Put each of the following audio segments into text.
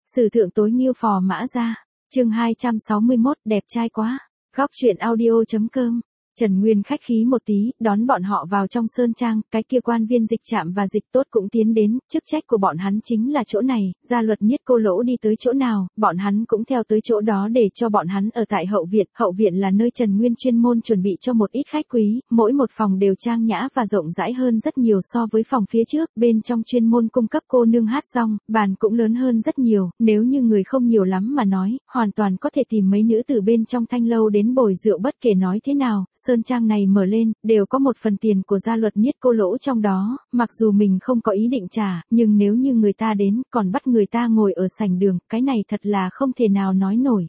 Sử thượng tối Nghiêu Phò Mã Gia. Chương 261, đẹp trai quá. Góc truyện audio.com. Trần Nguyên khách khí một tí, đón bọn họ vào trong sơn trang, cái kia quan viên dịch trạm và dịch tốt cũng tiến đến, chức trách của bọn hắn chính là chỗ này, gia luật Niết Cô Lỗ đi tới chỗ nào, bọn hắn cũng theo tới chỗ đó để cho bọn hắn ở tại hậu viện là nơi Trần Nguyên chuyên môn chuẩn bị cho một ít khách quý, mỗi một phòng đều trang nhã và rộng rãi hơn rất nhiều so với phòng phía trước, bên trong chuyên môn cung cấp cô nương hát xong, bàn cũng lớn hơn rất nhiều, nếu như người không nhiều lắm mà nói, hoàn toàn có thể tìm mấy nữ từ bên trong thanh lâu đến bồi rượu bất kể nói thế nào. Sơn trang này mở lên, đều có một phần tiền của gia luật Niết Cô Lỗ trong đó, mặc dù mình không có ý định trả, nhưng nếu như người ta đến, còn bắt người ta ngồi ở sảnh đường, cái này thật là không thể nào nói nổi.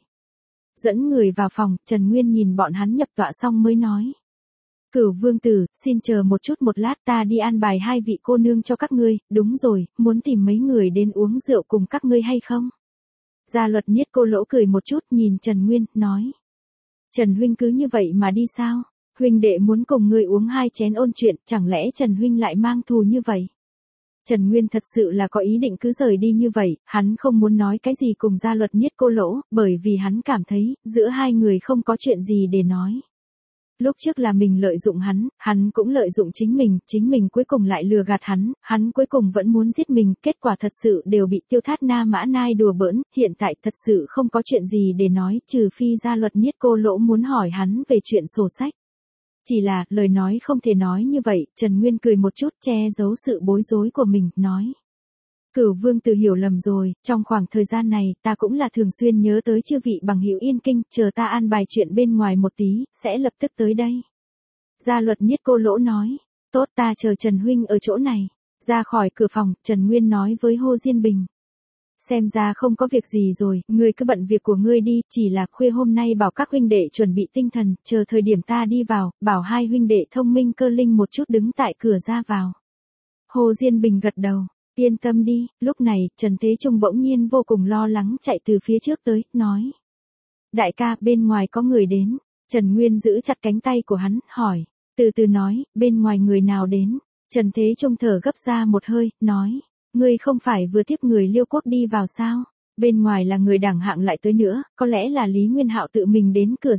Dẫn người vào phòng, Trần Nguyên nhìn bọn hắn nhập tọa xong mới nói. Cửu vương tử, xin chờ một lát ta đi an bài hai vị cô nương cho các ngươi, đúng rồi, muốn tìm mấy người đến uống rượu cùng các ngươi hay không? Gia luật Niết Cô Lỗ cười một chút nhìn Trần Nguyên, nói. Trần huynh cứ như vậy mà đi sao? Huynh đệ muốn cùng ngươi uống hai chén ôn chuyện, chẳng lẽ Trần huynh lại mang thù như vậy? Trần Nguyên thật sự là có ý định cứ rời đi như vậy, hắn không muốn nói cái gì cùng gia luật Niết Cô Lỗ, bởi vì hắn cảm thấy, giữa hai người không có chuyện gì để nói. Lúc trước là mình lợi dụng hắn cũng lợi dụng chính mình cuối cùng lại lừa gạt hắn cuối cùng vẫn muốn giết mình, kết quả thật sự đều bị Tiêu Thát Na Mã Nai đùa bỡn, hiện tại thật sự không có chuyện gì để nói, trừ phi gia luật Niết Cô Lỗ muốn hỏi hắn về chuyện sổ sách. Chỉ là, lời nói không thể nói như vậy, Trần Nguyên cười một chút che giấu sự bối rối của mình, nói. Cửu vương tử hiểu lầm rồi, trong khoảng thời gian này, ta cũng là thường xuyên nhớ tới chư vị bằng hữu Yên Kinh, chờ ta an bài chuyện bên ngoài một tí, sẽ lập tức tới đây. Gia luật Niết Cô Lỗ nói, tốt ta chờ Trần huynh ở chỗ này. Ra khỏi cửa phòng, Trần Nguyên nói với Hồ Diên Bình. Xem ra không có việc gì rồi, ngươi cứ bận việc của ngươi đi, chỉ là khuya hôm nay bảo các huynh đệ chuẩn bị tinh thần, chờ thời điểm ta đi vào, bảo hai huynh đệ thông minh cơ linh một chút đứng tại cửa ra vào. Hồ Diên Bình gật đầu, yên tâm đi, lúc này, Trần Thế Trung bỗng nhiên vô cùng lo lắng chạy từ phía trước tới, nói. Đại ca, bên ngoài có người đến, Trần Nguyên giữ chặt cánh tay của hắn, hỏi, từ từ nói, bên ngoài người nào đến, Trần Thế Trung thở gấp ra một hơi, nói. Ngươi không phải vừa tiếp người Liêu Quốc đi vào sao? Bên ngoài là người đẳng hạng lại tới nữa, có lẽ là Lý Nguyên Hạo tự mình đến cửa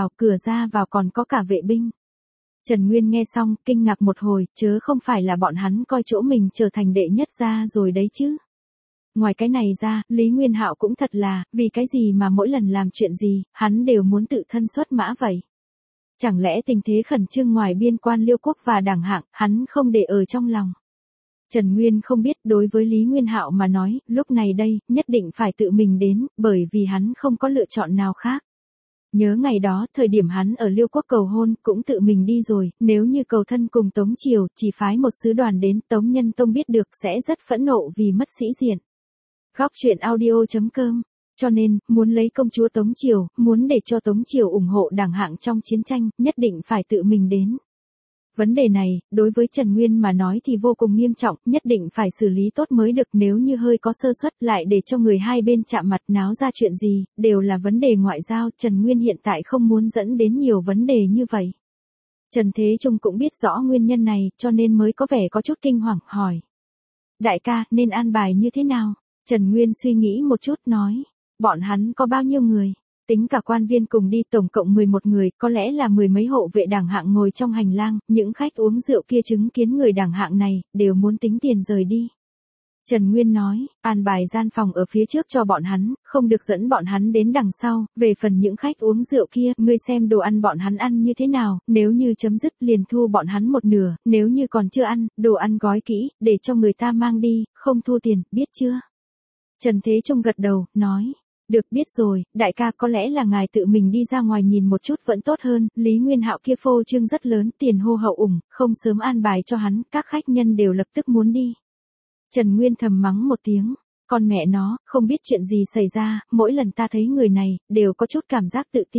ra vào còn có cả vệ binh. Trần Nguyên nghe xong, kinh ngạc một hồi, chớ không phải là bọn hắn coi chỗ mình trở thành đệ nhất gia rồi đấy chứ. Ngoài cái này ra, Lý Nguyên Hạo cũng thật là, vì cái gì mà mỗi lần làm chuyện gì, hắn đều muốn tự thân xuất mã vậy. Chẳng lẽ tình thế khẩn trương ngoài biên quan Liêu Quốc và đẳng hạng, hắn không để ở trong lòng. Trần Nguyên không biết, đối với Lý Nguyên Hạo mà nói, lúc này đây, nhất định phải tự mình đến, bởi vì hắn không có lựa chọn nào khác. Nhớ ngày đó, thời điểm hắn ở Liêu Quốc cầu hôn, cũng tự mình đi rồi, nếu như cầu thân cùng Tống Triều, chỉ phái một sứ đoàn đến, Tống Nhân Tông biết được sẽ rất phẫn nộ vì mất sĩ diện. Góc truyện audio.com. Cho nên, muốn lấy công chúa Tống Triều, muốn để cho Tống Triều ủng hộ đẳng hạng trong chiến tranh, nhất định phải tự mình đến. Vấn đề này, đối với Trần Nguyên mà nói thì vô cùng nghiêm trọng, nhất định phải xử lý tốt mới được, nếu như hơi có sơ suất lại để cho người hai bên chạm mặt náo ra chuyện gì, đều là vấn đề ngoại giao, Trần Nguyên hiện tại không muốn dẫn đến nhiều vấn đề như vậy. Trần Thế Trung cũng biết rõ nguyên nhân này, cho nên mới có vẻ có chút kinh hoàng, hỏi. Đại ca, nên an bài như thế nào? Trần Nguyên suy nghĩ một chút, nói. Bọn hắn có bao nhiêu người? Tính cả quan viên cùng đi tổng cộng 11 người, có lẽ là mười mấy hộ vệ đẳng hạng ngồi trong hành lang, những khách uống rượu kia chứng kiến người đẳng hạng này, đều muốn tính tiền rời đi. Trần Nguyên nói, an bài gian phòng ở phía trước cho bọn hắn, không được dẫn bọn hắn đến đằng sau, về phần những khách uống rượu kia, ngươi xem đồ ăn bọn hắn ăn như thế nào, nếu như chấm dứt liền thu bọn hắn một nửa, nếu như còn chưa ăn, đồ ăn gói kỹ, để cho người ta mang đi, không thu tiền, biết chưa? Trần Thế Trung gật đầu, nói. Được biết rồi, đại ca có lẽ là ngài tự mình đi ra ngoài nhìn một chút vẫn tốt hơn, Lý Nguyên Hạo kia phô trương rất lớn, tiền hô hậu ủng, không sớm an bài cho hắn, các khách nhân đều lập tức muốn đi. Trần Nguyên thầm mắng một tiếng, con mẹ nó, không biết chuyện gì xảy ra, mỗi lần ta thấy người này, đều có chút cảm giác tự ti.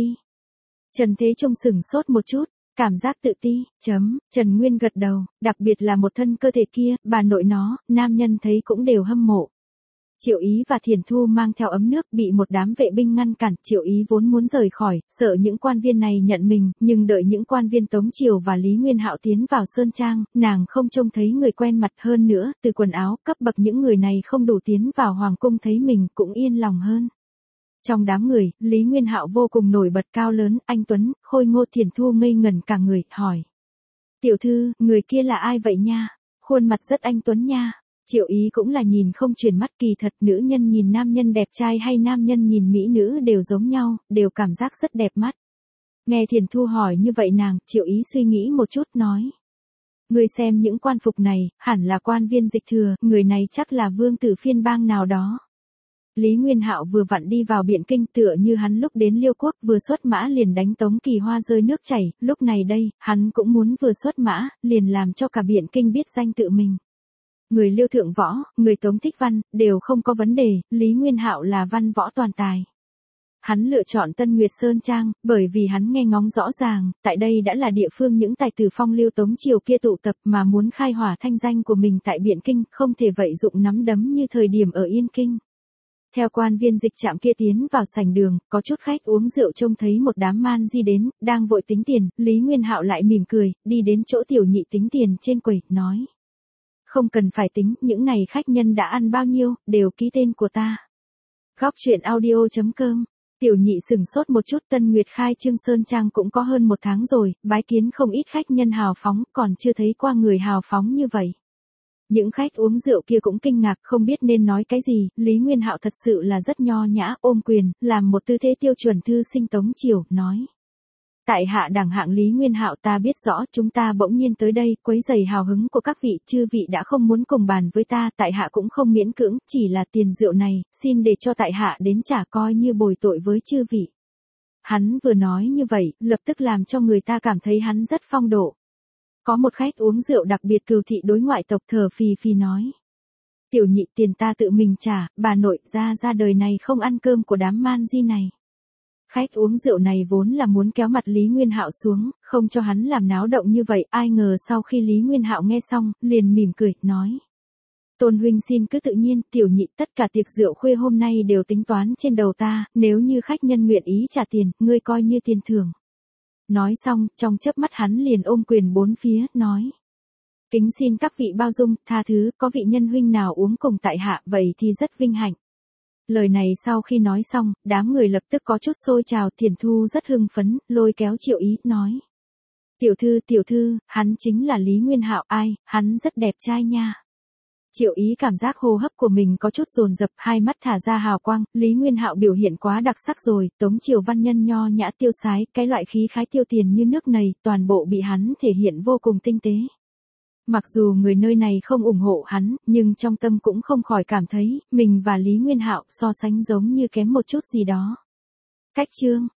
Trần Thế Trung sửng sốt một chút, cảm giác tự ti, Trần Nguyên gật đầu, đặc biệt là một thân cơ thể kia, bà nội nó, nam nhân thấy cũng đều hâm mộ. Triệu Ý và Thiền Thu mang theo ấm nước bị một đám vệ binh ngăn cản, Triệu Ý vốn muốn rời khỏi, sợ những quan viên này nhận mình, nhưng đợi những quan viên Tống Triều và Lý Nguyên Hạo tiến vào sơn trang, nàng không trông thấy người quen mặt hơn nữa, từ quần áo, cấp bậc những người này không đủ tiến vào hoàng cung thấy mình cũng yên lòng hơn. Trong đám người, Lý Nguyên Hạo vô cùng nổi bật cao lớn, anh tuấn, khôi ngô. Thiền Thu ngây ngẩn cả người, hỏi. Tiểu thư, người kia là ai vậy nha? Khuôn mặt rất anh tuấn nha. Triệu Ý cũng là nhìn không chuyển mắt, kỳ thật nữ nhân nhìn nam nhân đẹp trai hay nam nhân nhìn mỹ nữ đều giống nhau, đều cảm giác rất đẹp mắt. Nghe Thiền Thu hỏi như vậy nàng, Triệu Ý suy nghĩ một chút nói. Người xem những quan phục này, hẳn là quan viên dịch thừa, người này chắc là vương tử phiên bang nào đó. Lý Nguyên Hạo vừa vặn đi vào Biện Kinh, tựa như hắn lúc đến Liêu Quốc vừa xuất mã liền đánh Tống Kỳ Hoa rơi nước chảy, lúc này đây, hắn cũng muốn vừa xuất mã, liền làm cho cả Biện Kinh biết danh tự mình. Người Liêu thượng võ, người Tống thích văn, đều không có vấn đề, Lý Nguyên Hạo là văn võ toàn tài. Hắn lựa chọn Tân Nguyệt Sơn Trang, bởi vì hắn nghe ngóng rõ ràng, tại đây đã là địa phương những tài tử phong lưu Tống Triều kia tụ tập mà muốn khai hỏa thanh danh của mình tại Biện Kinh, không thể vậy dụng nắm đấm như thời điểm ở Yên Kinh. Theo quan viên dịch trạm kia tiến vào sảnh đường, có chút khách uống rượu trông thấy một đám man di đến, đang vội tính tiền, Lý Nguyên Hạo lại mỉm cười, đi đến chỗ tiểu nhị tính tiền trên quầy, nói. Không cần phải tính, những này khách nhân đã ăn bao nhiêu, đều ký tên của ta. Góc truyện audio.com. Tiểu nhị sửng sốt một chút. Tân Nguyệt khai trương sơn trang cũng có hơn 1 tháng rồi, bái kiến không ít khách nhân hào phóng, còn chưa thấy qua người hào phóng như vậy. Những khách uống rượu kia cũng kinh ngạc, không biết nên nói cái gì. Lý Nguyên Hạo thật sự là rất nho nhã, ôm quyền, làm một tư thế tiêu chuẩn thư sinh Tống Triều, nói. Tại hạ đẳng hạng Lý Nguyên Hạo, ta biết rõ chúng ta bỗng nhiên tới đây, quấy rầy hào hứng của các vị, chư vị đã không muốn cùng bàn với ta, tại hạ cũng không miễn cưỡng, chỉ là tiền rượu này, xin để cho tại hạ đến trả coi như bồi tội với chư vị. Hắn vừa nói như vậy, lập tức làm cho người ta cảm thấy hắn rất phong độ. Có một khách uống rượu đặc biệt cừu thị đối ngoại tộc thở phì phì nói. Tiểu nhị, tiền ta tự mình trả, bà nội, ra đời này không ăn cơm của đám man di này. Khách uống rượu này vốn là muốn kéo mặt Lý Nguyên Hạo xuống, không cho hắn làm náo động như vậy, ai ngờ sau khi Lý Nguyên Hạo nghe xong, liền mỉm cười, nói. Tôn huynh xin cứ tự nhiên, tiểu nhị, tất cả tiệc rượu khuya hôm nay đều tính toán trên đầu ta, nếu như khách nhân nguyện ý trả tiền, ngươi coi như tiền thưởng. Nói xong, trong chớp mắt hắn liền ôm quyền bốn phía, nói. Kính xin các vị bao dung, tha thứ, có vị nhân huynh nào uống cùng tại hạ, vậy thì rất vinh hạnh. Lời này sau khi nói xong, đám người lập tức có chút xôi trào. Thiền Thu rất hưng phấn, lôi kéo Triệu Ý, nói. Tiểu thư, hắn chính là Lý Nguyên Hạo, ai, hắn rất đẹp trai nha. Triệu Ý cảm giác hô hấp của mình có chút dồn dập, hai mắt thả ra hào quang, Lý Nguyên Hạo biểu hiện quá đặc sắc rồi, Tống Triều văn nhân nho nhã tiêu sái, cái loại khí khái tiêu tiền như nước này, toàn bộ bị hắn thể hiện vô cùng tinh tế. Mặc dù người nơi này không ủng hộ hắn, nhưng trong tâm cũng không khỏi cảm thấy, mình và Lý Nguyên Hạo so sánh giống như kém một chút gì đó. Cách chương